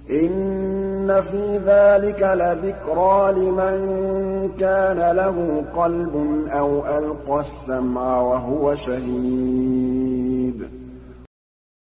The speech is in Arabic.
إِنَّ فِي ذَٰلِكَ لَذِكْرَىٰ لِمَن كَانَ لَهُ قَلْبٌ أَوْ أَلْقَى السَّمْعَ وَهُوَ شَهِيدٌ